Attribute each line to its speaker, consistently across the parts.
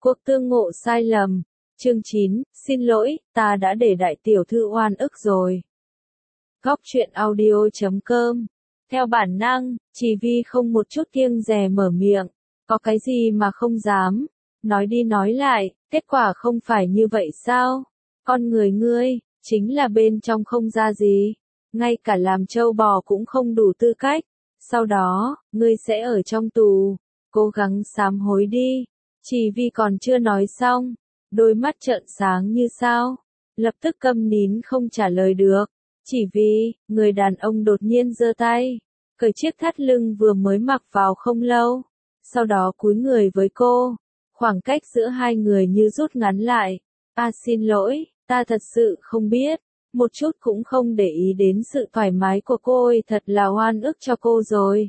Speaker 1: Cuộc tương ngộ sai lầm. Chương 9, xin lỗi, ta đã để đại tiểu thư oan ức rồi. Góc truyện audio.com. Theo bản năng, Chỉ Vi không một chút kiêng dè mở miệng. Có cái gì mà không dám. Nói đi nói lại, kết quả không phải như vậy sao? Con người ngươi, chính là bên trong không ra gì. Ngay cả làm trâu bò cũng không đủ tư cách. Sau đó, ngươi sẽ ở trong tù. Cố gắng sám hối đi. Chỉ Vi còn chưa nói xong. Đôi mắt trợn sáng như sao. Lập tức câm nín không trả lời được. Chỉ vì, người đàn ông đột nhiên giơ tay. Cởi chiếc thắt lưng vừa mới mặc vào không lâu. Sau đó cúi người với cô. Khoảng cách giữa hai người như rút ngắn lại. Xin lỗi, ta thật sự không biết. Một chút cũng không để ý đến sự thoải mái của cô ơi, thật là oan ức cho cô rồi.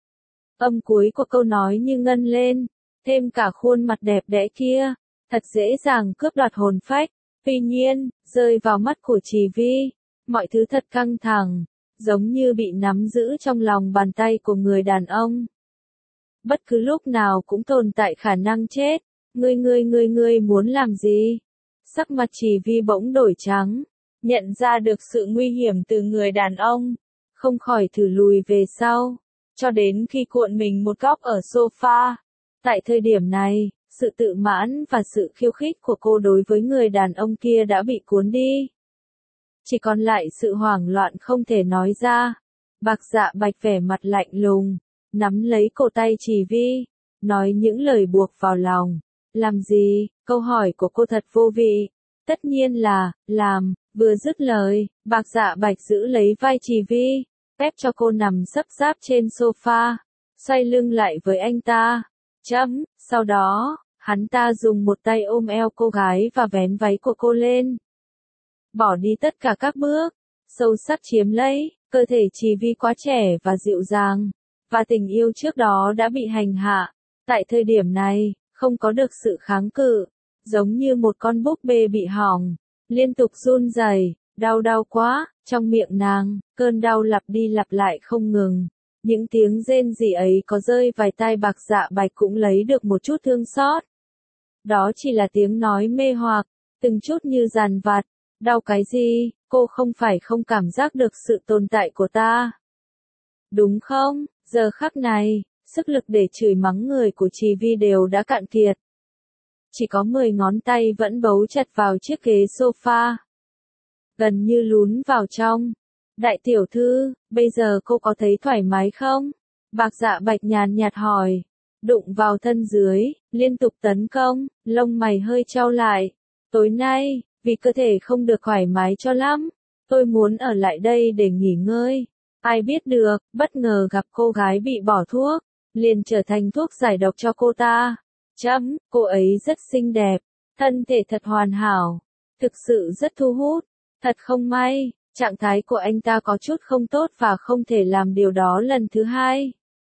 Speaker 1: Âm cuối của câu nói như ngân lên. Thêm cả khuôn mặt đẹp đẽ kia. Thật dễ dàng cướp đoạt hồn phách. Tuy nhiên, rơi vào mắt của Chỉ Vi. Mọi thứ thật căng thẳng. Giống như bị nắm giữ trong lòng bàn tay của người đàn ông. Bất cứ lúc nào cũng tồn tại khả năng chết. Ngươi muốn làm gì? Sắc mặt Chỉ Vi bỗng đổi trắng. Nhận ra được sự nguy hiểm từ người đàn ông. Không khỏi thử lùi về sau. Cho đến khi cuộn mình một góc ở sofa. Tại thời điểm này, sự tự mãn và sự khiêu khích của cô đối với người đàn ông kia đã bị cuốn đi. Chỉ còn lại sự hoảng loạn không thể nói ra. Bạc Dạ Bạch vẻ mặt lạnh lùng, nắm lấy cổ tay Chỉ Vi, nói những lời buộc vào lòng. Làm gì? Câu hỏi của cô thật vô vị. Tất nhiên là, làm. Vừa dứt lời, Bạc Dạ Bạch giữ lấy vai Chỉ Vi, ép cho cô nằm sấp ráp trên sofa, xoay lưng lại với anh ta. Sau đó, hắn ta dùng một tay ôm eo cô gái và vén váy của cô lên. Bỏ đi tất cả các bước, sâu sắc chiếm lấy, cơ thể Chỉ Vi quá trẻ và dịu dàng, và tình yêu trước đó đã bị hành hạ. Tại thời điểm này, không có được sự kháng cự, giống như một con búp bê bị hỏng, liên tục run rẩy, đau quá, trong miệng nàng, cơn đau lặp đi lặp lại không ngừng. Những tiếng rên rỉ ấy có rơi vài tai Bạc Dạ Bạch cũng lấy được một chút thương xót. Đó chỉ là tiếng nói mê hoặc, từng chút như dằn vặt. Đau cái gì, cô không phải không cảm giác được sự tồn tại của ta. Đúng không? Giờ khắc này, sức lực để chửi mắng người của Chỉ Vi đều đã cạn kiệt. Chỉ có 10 ngón tay vẫn bấu chặt vào chiếc ghế sofa. Gần như lún vào trong. Đại tiểu thư, bây giờ cô có thấy thoải mái không? Bạc Dạ Bạch nhàn nhạt hỏi. Đụng vào thân dưới, liên tục tấn công, lông mày hơi chau lại. Tối nay, vì cơ thể không được thoải mái cho lắm, tôi muốn ở lại đây để nghỉ ngơi. Ai biết được, bất ngờ gặp cô gái bị bỏ thuốc, liền trở thành thuốc giải độc cho cô ta. Cô ấy rất xinh đẹp, thân thể thật hoàn hảo, thực sự rất thu hút. Thật không may, trạng thái của anh ta có chút không tốt và không thể làm điều đó lần thứ hai.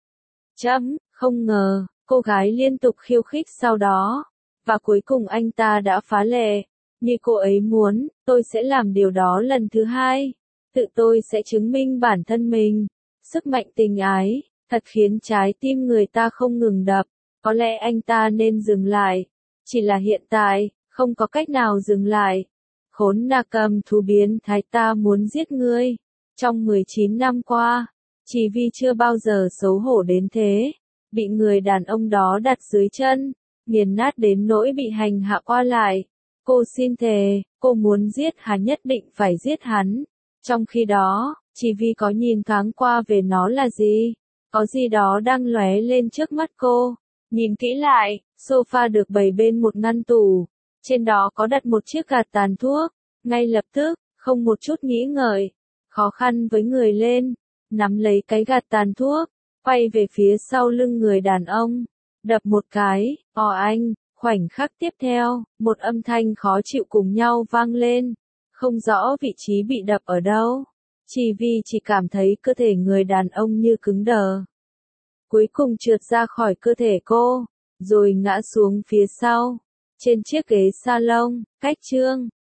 Speaker 1: Không ngờ, cô gái liên tục khiêu khích sau đó, và cuối cùng anh ta đã phá lệ. Như cô ấy muốn, tôi sẽ làm điều đó lần thứ hai. Tự tôi sẽ chứng minh bản thân mình. Sức mạnh tình ái, thật khiến trái tim người ta không ngừng đập. Có lẽ anh ta nên dừng lại. Chỉ là hiện tại, không có cách nào dừng lại. Khốn Na Cầm thú biến thái, ta muốn giết ngươi. Trong 19 năm qua, Chỉ Vi chưa bao giờ xấu hổ đến thế. Bị người đàn ông đó đặt dưới chân, nghiền nát đến nỗi bị hành hạ qua lại. Cô xin thề, cô muốn giết hắn, nhất định phải giết hắn. Trong khi đó, Chỉ Vi có nhìn thoáng qua về nó là gì? Có gì đó đang lóe lên trước mắt cô. Nhìn kỹ lại, sofa được bày bên một ngăn tủ. Trên đó có đặt một chiếc gạt tàn thuốc. Ngay lập tức, không một chút nghĩ ngợi, khó khăn với người lên, nắm lấy cái gạt tàn thuốc, quay về phía sau lưng người đàn ông, đập một cái. Anh. Khoảnh khắc tiếp theo, một âm thanh khó chịu cùng nhau vang lên, không rõ vị trí bị đập ở đâu. Chỉ Vi chỉ cảm thấy cơ thể người đàn ông như cứng đờ. Cuối cùng trượt ra khỏi cơ thể cô, rồi ngã xuống phía sau, trên chiếc ghế salon. Cách chương